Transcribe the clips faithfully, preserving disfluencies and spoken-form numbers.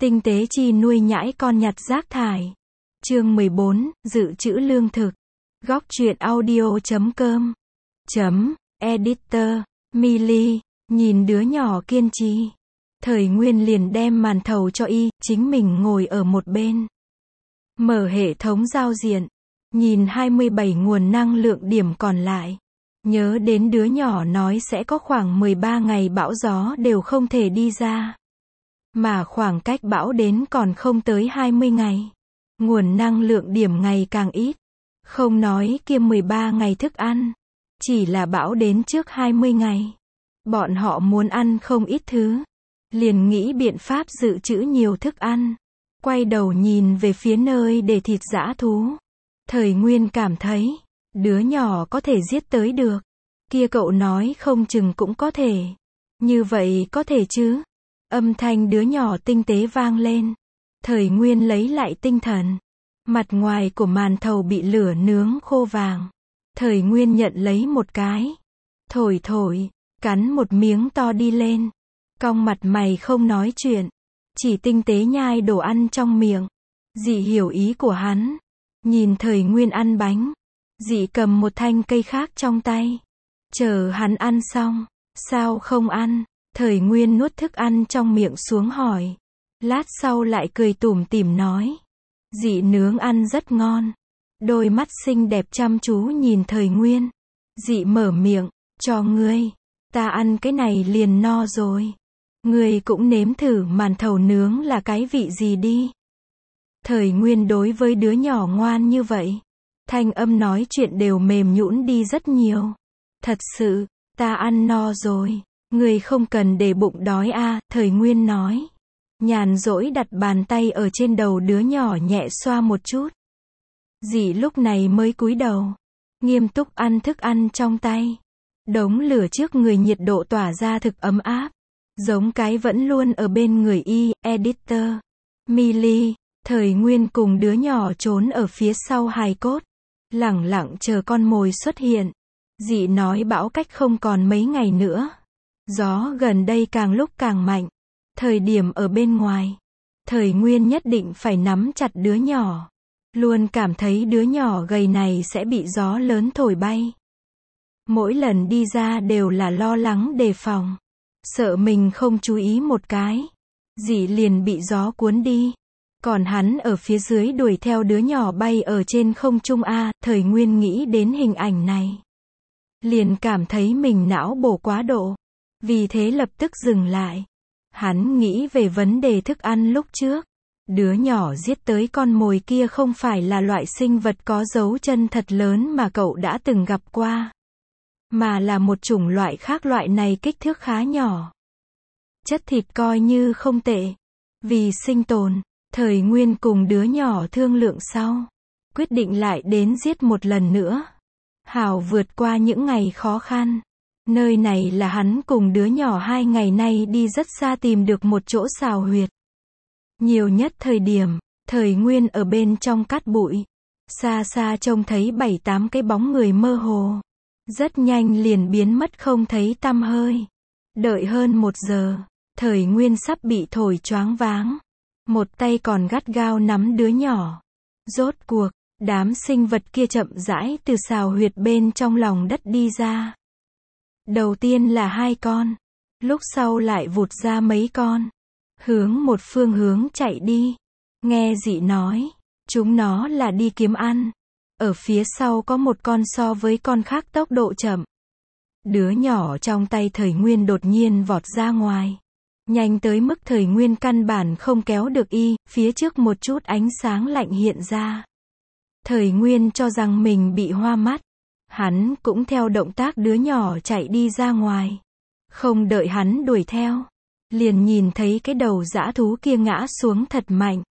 Tinh tế chi nuôi nhãi con nhặt rác thải. Chương mười bốn, dự trữ lương thực. Góc truyện audio chấm com. Chấm, editor, Millie, nhìn đứa nhỏ kiên trì. Thời Nguyên liền đem màn thầu cho y, chính mình ngồi ở một bên. Mở hệ thống giao diện. Nhìn hai mươi bảy nguồn năng lượng điểm còn lại. Nhớ đến đứa nhỏ nói sẽ có khoảng mười ba ngày bão gió đều không thể đi ra. Mà khoảng cách bão đến còn không tới hai mươi ngày. Nguồn năng lượng điểm ngày càng ít. Không nói kia mười ba ngày thức ăn. Chỉ là bão đến trước hai mươi ngày. Bọn họ muốn ăn không ít thứ. Liền nghĩ biện pháp dự trữ nhiều thức ăn. Quay đầu nhìn về phía nơi để thịt dã thú. Thời Nguyên cảm thấy, đứa nhỏ có thể giết tới được. Kia cậu nói không chừng cũng có thể. Như vậy có thể chứ? Âm thanh đứa nhỏ tinh tế vang lên. Thời Nguyên lấy lại tinh thần. Mặt ngoài của màn thầu bị lửa nướng khô vàng. Thời Nguyên nhận lấy một cái. Thổi thổi, cắn một miếng to đi lên. Cong mặt mày không nói chuyện. Chỉ tinh tế nhai đồ ăn trong miệng. Dị hiểu ý của hắn. Nhìn Thời Nguyên ăn bánh. Dị cầm một thanh cây khác trong tay. Chờ hắn ăn xong. Sao không ăn? Thời Nguyên nuốt thức ăn trong miệng xuống hỏi. Lát sau lại cười tủm tỉm nói. Dị nướng ăn rất ngon. Đôi mắt xinh đẹp chăm chú nhìn Thời Nguyên. Dị mở miệng. Cho ngươi. Ta ăn cái này liền no rồi. Ngươi cũng nếm thử màn thầu nướng là cái vị gì đi. Thời Nguyên đối với đứa nhỏ ngoan như vậy. Thanh âm nói chuyện đều mềm nhũn đi rất nhiều. Thật sự, ta ăn no rồi. Ngươi không cần để bụng đói a, Thời Nguyên nói. Nhàn rỗi đặt bàn tay ở trên đầu đứa nhỏ nhẹ xoa một chút. Dị lúc này mới cúi đầu. Nghiêm túc ăn thức ăn trong tay. Đống lửa trước người nhiệt độ tỏa ra thực ấm áp. Giống cái vẫn luôn ở bên người y, editor. Millie, Thời Nguyên cùng đứa nhỏ trốn ở phía sau hài cốt. Lẳng lặng chờ con mồi xuất hiện. Dị nói bão cách không còn mấy ngày nữa. Gió gần đây càng lúc càng mạnh. Thời điểm ở bên ngoài. Thời Nguyên nhất định phải nắm chặt đứa nhỏ. Luôn cảm thấy đứa nhỏ gầy này sẽ bị gió lớn thổi bay. Mỗi lần đi ra đều là lo lắng đề phòng. Sợ mình không chú ý một cái. Dị liền bị gió cuốn đi. Còn hắn ở phía dưới đuổi theo đứa nhỏ bay ở trên không trung a, Thời Nguyên nghĩ đến hình ảnh này. Liền cảm thấy mình não bổ quá độ. Vì thế lập tức dừng lại. Hắn nghĩ về vấn đề thức ăn lúc trước. Đứa nhỏ giết tới con mồi kia không phải là loại sinh vật có dấu chân thật lớn mà cậu đã từng gặp qua. Mà là một chủng loại khác, loại này kích thước khá nhỏ. Chất thịt coi như không tệ. Vì sinh tồn, Thời Nguyên cùng đứa nhỏ thương lượng sau. Quyết định lại đến giết một lần nữa. Hảo vượt qua những ngày khó khăn. Nơi này là hắn cùng đứa nhỏ hai ngày nay đi rất xa tìm được một chỗ xào huyệt. Nhiều nhất thời điểm, Thời Nguyên ở bên trong cát bụi. Xa xa trông thấy bảy tám cái bóng người mơ hồ. Rất nhanh liền biến mất không thấy tăm hơi. Đợi hơn một giờ, Thời Nguyên sắp bị thổi choáng váng. Một tay còn gắt gao nắm đứa nhỏ. Rốt cuộc, đám sinh vật kia chậm rãi từ xào huyệt bên trong lòng đất đi ra. Đầu tiên là hai con. Lúc sau lại vụt ra mấy con. Hướng một phương hướng chạy đi. Nghe Dị nói, chúng nó là đi kiếm ăn. Ở phía sau có một con so với con khác tốc độ chậm. Đứa nhỏ trong tay Thời Nguyên đột nhiên vọt ra ngoài. Nhanh tới mức Thời Nguyên căn bản không kéo được y, phía trước một chút ánh sáng lạnh hiện ra. Thời Nguyên cho rằng mình bị hoa mắt. Hắn cũng theo động tác đứa nhỏ chạy đi ra ngoài. Không đợi hắn đuổi theo. Liền nhìn thấy cái đầu dã thú kia ngã xuống thật mạnh.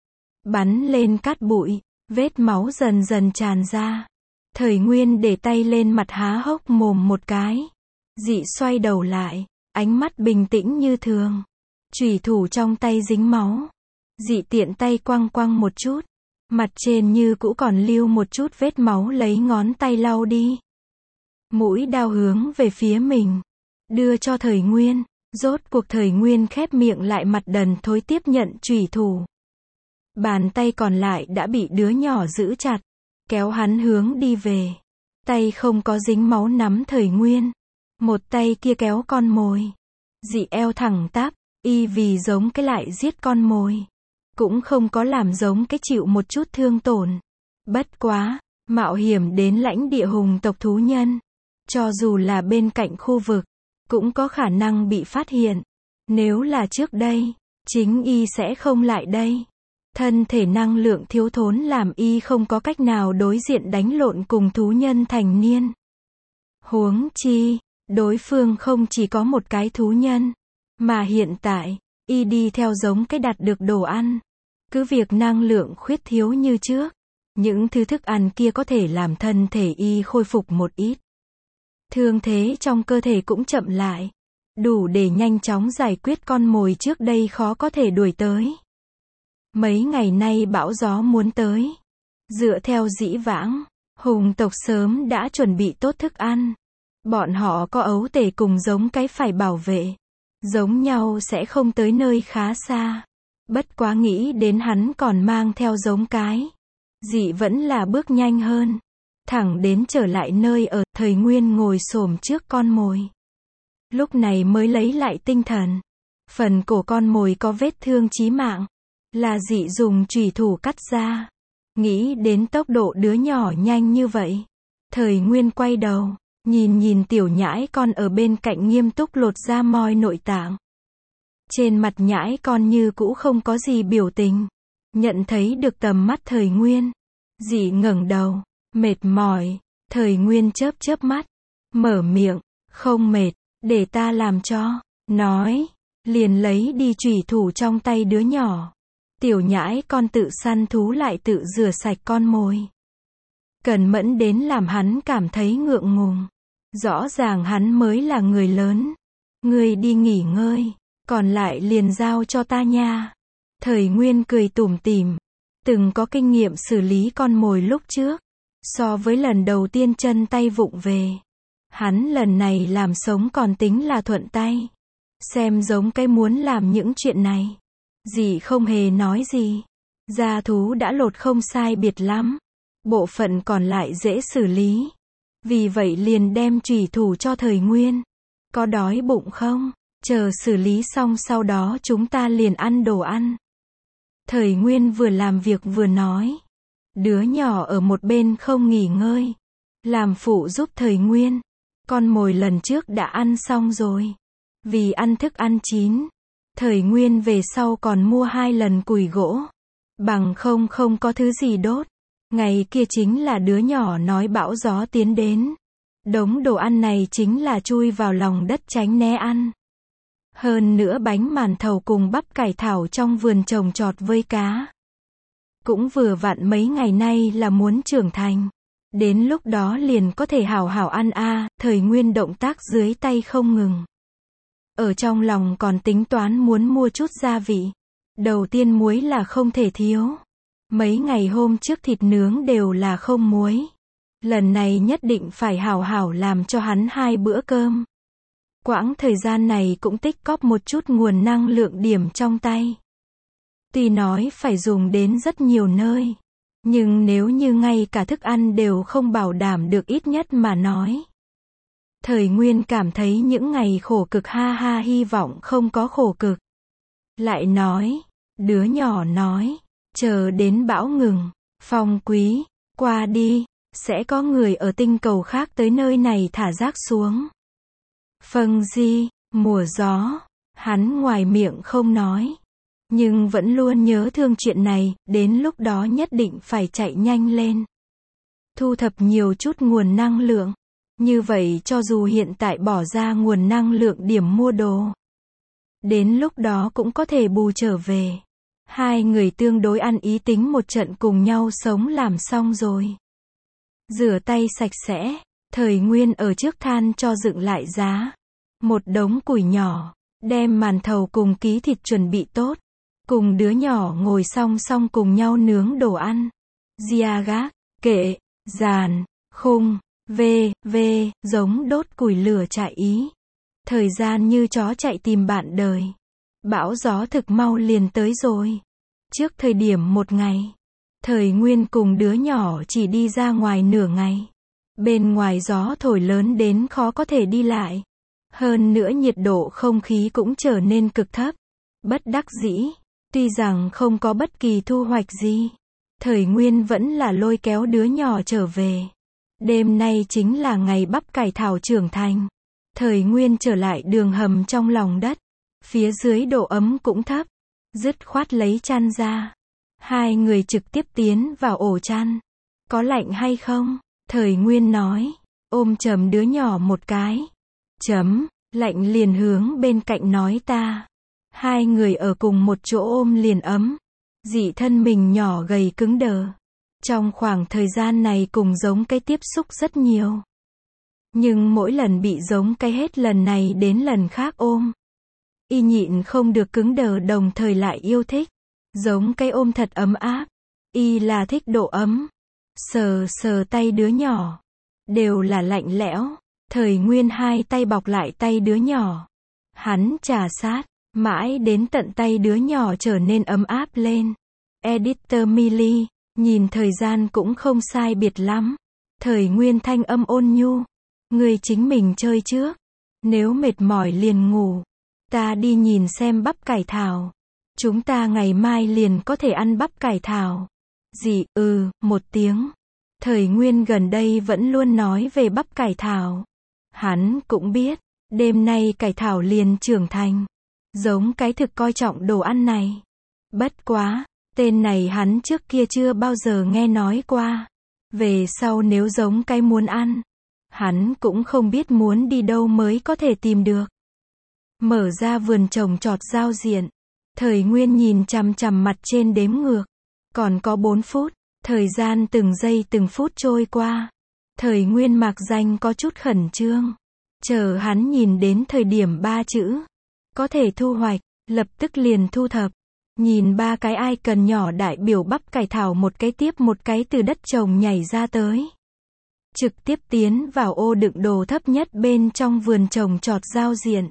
Bắn lên cát bụi. Vết máu dần dần tràn ra. Thời Nguyên để tay lên mặt há hốc mồm một cái. Dị xoay đầu lại. Ánh mắt bình tĩnh như thường. Chùy thủ trong tay dính máu. Dị tiện tay quăng quăng một chút. Mặt trên như cũ còn lưu một chút vết máu, lấy ngón tay lau đi. Mũi đao hướng về phía mình. Đưa cho Thời Nguyên. Rốt cuộc Thời Nguyên khép miệng lại mặt đần thối tiếp nhận chùy thủ. Bàn tay còn lại đã bị đứa nhỏ giữ chặt, kéo hắn hướng đi về. Tay không có dính máu nắm Thời Nguyên. Một tay kia kéo con mồi. Dị eo thẳng tắp, y vì giống cái lại giết con mồi. Cũng không có làm giống cái chịu một chút thương tổn. Bất quá, mạo hiểm đến lãnh địa hùng tộc thú nhân. Cho dù là bên cạnh khu vực, cũng có khả năng bị phát hiện. Nếu là trước đây, chính y sẽ không lại đây. Thân thể năng lượng thiếu thốn làm y không có cách nào đối diện đánh lộn cùng thú nhân thành niên. Huống chi, đối phương không chỉ có một cái thú nhân, mà hiện tại, y đi theo giống cái đạt được đồ ăn. Cứ việc năng lượng khuyết thiếu như trước, những thứ thức ăn kia có thể làm thân thể y khôi phục một ít. Thương thế trong cơ thể cũng chậm lại, đủ để nhanh chóng giải quyết con mồi trước đây khó có thể đuổi tới. Mấy ngày nay bão gió muốn tới. Dựa theo dĩ vãng, hùng tộc sớm đã chuẩn bị tốt thức ăn. Bọn họ có ấu tể cùng giống cái phải bảo vệ. Giống nhau sẽ không tới nơi khá xa. Bất quá nghĩ đến hắn còn mang theo giống cái. Dị vẫn là bước nhanh hơn. Thẳng đến trở lại nơi ở, Thời Nguyên ngồi xổm trước con mồi. Lúc này mới lấy lại tinh thần. Phần cổ con mồi có vết thương chí mạng. Là dị dùng chùy thủ cắt ra. Nghĩ đến tốc độ đứa nhỏ nhanh như vậy. Thời Nguyên quay đầu, nhìn nhìn tiểu nhãi con ở bên cạnh nghiêm túc lột ra moi nội tạng. Trên mặt nhãi con như cũ không có gì biểu tình. Nhận thấy được tầm mắt Thời Nguyên. Dị ngẩng đầu, mệt mỏi. Thời Nguyên chớp chớp mắt, mở miệng, không mệt, để ta làm cho. Nói, liền lấy đi chùy thủ trong tay đứa nhỏ. Tiểu nhãi con tự săn thú lại tự rửa sạch con mồi. Cần mẫn đến làm hắn cảm thấy ngượng ngùng. Rõ ràng hắn mới là người lớn. Ngươi đi nghỉ ngơi, còn lại liền giao cho ta nha. Thời Nguyên cười tủm tỉm. Từng có kinh nghiệm xử lý con mồi lúc trước. So với lần đầu tiên chân tay vụng về. Hắn lần này làm sống còn tính là thuận tay. Xem giống cái muốn làm những chuyện này. Dì không hề nói gì. Gia thú đã lột không sai biệt lắm. Bộ phận còn lại dễ xử lý. Vì vậy liền đem chùy thủ cho Thời Nguyên. Có đói bụng không? Chờ xử lý xong sau đó chúng ta liền ăn đồ ăn. Thời Nguyên vừa làm việc vừa nói. Đứa nhỏ ở một bên không nghỉ ngơi. Làm phụ giúp Thời Nguyên. Con mồi lần trước đã ăn xong rồi. Vì ăn thức ăn chín. Thời Nguyên về sau còn mua hai lần củi gỗ. Bằng không không có thứ gì đốt. Ngày kia chính là đứa nhỏ nói bão gió tiến đến. Đống đồ ăn này chính là chui vào lòng đất tránh né ăn. Hơn nữa bánh màn thầu cùng bắp cải thảo trong vườn trồng trọt với cá. Cũng vừa vặn mấy ngày nay là muốn trưởng thành. Đến lúc đó liền có thể hảo hảo ăn a. À, Thời Nguyên động tác dưới tay không ngừng. Ở trong lòng còn tính toán muốn mua chút gia vị. Đầu tiên muối là không thể thiếu. Mấy ngày hôm trước thịt nướng đều là không muối. Lần này nhất định phải hảo hảo làm cho hắn hai bữa cơm. Quãng thời gian này cũng tích cóp một chút nguồn năng lượng điểm trong tay. Tuy nói phải dùng đến rất nhiều nơi. Nhưng nếu như ngay cả thức ăn đều không bảo đảm được ít nhất mà nói. Thời Nguyên cảm thấy những ngày khổ cực ha ha hy vọng không có khổ cực. Lại nói, đứa nhỏ nói, chờ đến bão ngừng, Phong Quý, qua đi, sẽ có người ở tinh cầu khác tới nơi này thả rác xuống. Phâng di, mùa gió, hắn ngoài miệng không nói. Nhưng vẫn luôn nhớ thương chuyện này, đến lúc đó nhất định phải chạy nhanh lên. Thu thập nhiều chút nguồn năng lượng. Như vậy cho dù hiện tại bỏ ra nguồn năng lượng điểm mua đồ. Đến lúc đó cũng có thể bù trở về. Hai người tương đối ăn ý tính một trận cùng nhau sống làm xong rồi. Rửa tay sạch sẽ, Thời Nguyên ở trước than cho dựng lại giá. Một đống củi nhỏ, đem màn thầu cùng ký thịt chuẩn bị tốt. Cùng đứa nhỏ ngồi song song cùng nhau nướng đồ ăn. Gia gác, kệ, giàn, khung, vê, vê, giống đốt củi lửa chạy ý. Thời gian như chó chạy tìm bạn đời. Bão gió thực mau liền tới rồi. Trước thời điểm một ngày, Thời Nguyên cùng đứa nhỏ chỉ đi ra ngoài nửa ngày. Bên ngoài gió thổi lớn đến khó có thể đi lại. Hơn nữa nhiệt độ không khí cũng trở nên cực thấp. Bất đắc dĩ, tuy rằng không có bất kỳ thu hoạch gì, Thời Nguyên vẫn là lôi kéo đứa nhỏ trở về. Đêm nay chính là ngày bắp cải thảo trưởng thành. Thời Nguyên trở lại đường hầm trong lòng đất. Phía dưới độ ấm cũng thấp. Dứt khoát lấy chăn ra. Hai người trực tiếp tiến vào ổ chăn. Có lạnh hay không? Thời Nguyên nói. Ôm chầm đứa nhỏ một cái. Chấm, lạnh liền hướng bên cạnh nói ta. Hai người ở cùng một chỗ ôm liền ấm. Dị thân mình nhỏ gầy cứng đờ. Trong khoảng thời gian này cùng giống cái tiếp xúc rất nhiều. Nhưng mỗi lần bị giống cái hết lần này đến lần khác ôm. Y nhịn không được cứng đờ đồng thời lại yêu thích. Giống cái ôm thật ấm áp. Y là thích độ ấm. Sờ sờ tay đứa nhỏ. Đều là lạnh lẽo. Thời Nguyên hai tay bọc lại tay đứa nhỏ. Hắn trà sát. Mãi đến tận tay đứa nhỏ trở nên ấm áp lên. Editor Millie. Nhìn thời gian cũng không sai biệt lắm. Thời Nguyên thanh âm ôn nhu. Người chính mình chơi trước. Nếu mệt mỏi liền ngủ. Ta đi nhìn xem bắp cải thảo. Chúng ta ngày mai liền có thể ăn bắp cải thảo. Dì, ừ, một tiếng. Thời Nguyên gần đây vẫn luôn nói về bắp cải thảo. Hắn cũng biết, đêm nay cải thảo liền trưởng thành. Giống cái thực coi trọng đồ ăn này. Bất quá, tên này hắn trước kia chưa bao giờ nghe nói qua. Về sau nếu giống cái muốn ăn, hắn cũng không biết muốn đi đâu mới có thể tìm được. Mở ra vườn trồng trọt giao diện. Thời Nguyên nhìn chằm chằm mặt trên đếm ngược. Còn có bốn phút. Thời gian từng giây từng phút trôi qua. Thời Nguyên mạc danh có chút khẩn trương. Chờ hắn nhìn đến thời điểm ba chữ. Có thể thu hoạch. Lập tức liền thu thập. Nhìn ba cái icon nhỏ đại biểu bắp cải thảo một cái tiếp một cái từ đất trồng nhảy ra tới. Trực tiếp tiến vào ô đựng đồ thấp nhất bên trong vườn trồng trọt giao diện.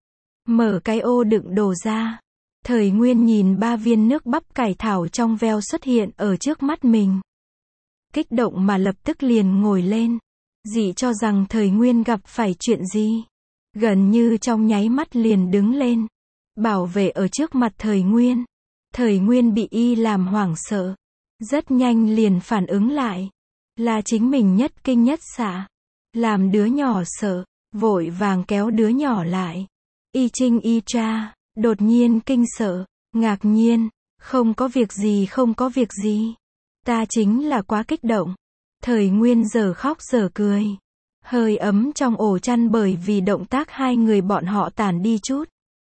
Mở cái ô đựng đồ ra. Thời Nguyên nhìn ba viên nước bắp cải thảo trong veo xuất hiện ở trước mắt mình. Kích động mà lập tức liền ngồi lên. Dị cho rằng Thời Nguyên gặp phải chuyện gì. Gần như trong nháy mắt liền đứng lên. Bảo vệ ở trước mặt Thời Nguyên. Thời Nguyên bị y làm hoảng sợ. Rất nhanh liền phản ứng lại. Là chính mình nhất kinh nhất xạ. Làm đứa nhỏ sợ. Vội vàng kéo đứa nhỏ lại. Y Trinh y tra. Đột nhiên kinh sợ. Ngạc nhiên. Không có việc gì không có việc gì. Ta chính là quá kích động. Thời Nguyên giờ khóc giờ cười. Hơi ấm trong ổ chăn bởi vì động tác hai người bọn họ tản đi chút.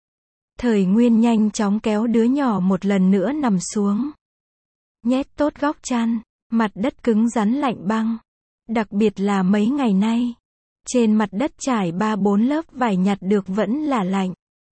Thời Nguyên nhanh chóng kéo đứa nhỏ một lần nữa nằm xuống. Nhét tốt góc chăn. Mặt đất cứng rắn lạnh băng. Đặc biệt là mấy ngày nay. Trên mặt đất trải ba bốn lớp vải nhặt được vẫn là lạnh.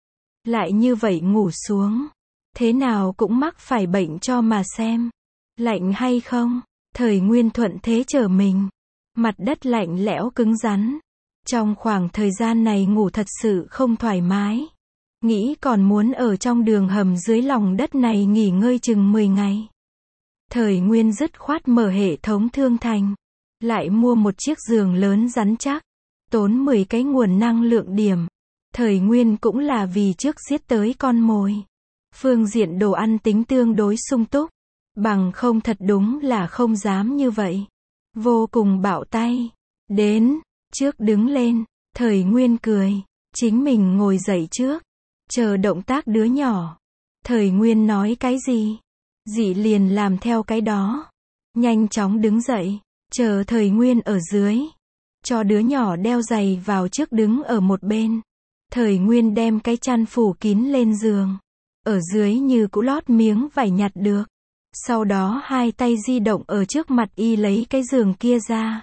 Lại như vậy ngủ xuống. Thế nào cũng mắc phải bệnh cho mà xem. Lạnh hay không? Thời Nguyên thuận thế trở mình. Mặt đất lạnh lẽo cứng rắn. Trong khoảng thời gian này ngủ thật sự không thoải mái. Nghĩ còn muốn ở trong đường hầm dưới lòng đất này nghỉ ngơi chừng mười ngày. Thời Nguyên dứt khoát mở hệ thống thương thành. Lại mua một chiếc giường lớn rắn chắc. Tốn mười cái nguồn năng lượng điểm. Thời Nguyên cũng là vì trước giết tới con mồi. Phương diện đồ ăn tính tương đối sung túc. Bằng không thật đúng là không dám như vậy. Vô cùng bạo tay. Đến. Trước đứng lên. Thời Nguyên cười. Chính mình ngồi dậy trước. Chờ động tác đứa nhỏ. Thời Nguyên nói cái gì? Dị liền làm theo cái đó. Nhanh chóng đứng dậy. Chờ Thời Nguyên ở dưới. Cho đứa nhỏ đeo giày vào trước đứng ở một bên. Thời Nguyên đem cái chăn phủ kín lên giường. Ở dưới như cũ lót miếng vải nhặt được. Sau đó hai tay di động ở trước mặt y lấy cái giường kia ra.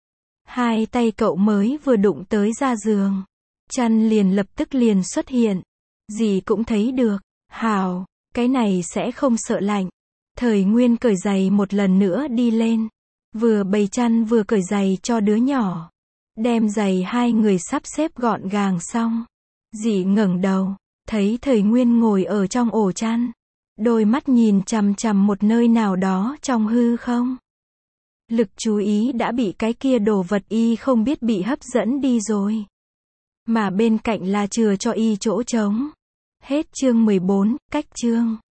Hai tay cậu mới vừa đụng tới ra giường. Chăn liền lập tức liền xuất hiện. Dì cũng thấy được. Hào, cái này sẽ không sợ lạnh. Thời Nguyên cởi giày một lần nữa đi lên. Vừa bày chăn vừa cởi giày cho đứa nhỏ. Đem giày hai người sắp xếp gọn gàng xong. Dì ngẩng đầu, thấy Thời Nguyên ngồi ở trong ổ chăn. Đôi mắt nhìn chằm chằm một nơi nào đó trong hư không. Lực chú ý đã bị cái kia đồ vật y không biết bị hấp dẫn đi rồi. Mà bên cạnh là chừa cho y chỗ trống. Hết chương mười bốn, cách chương.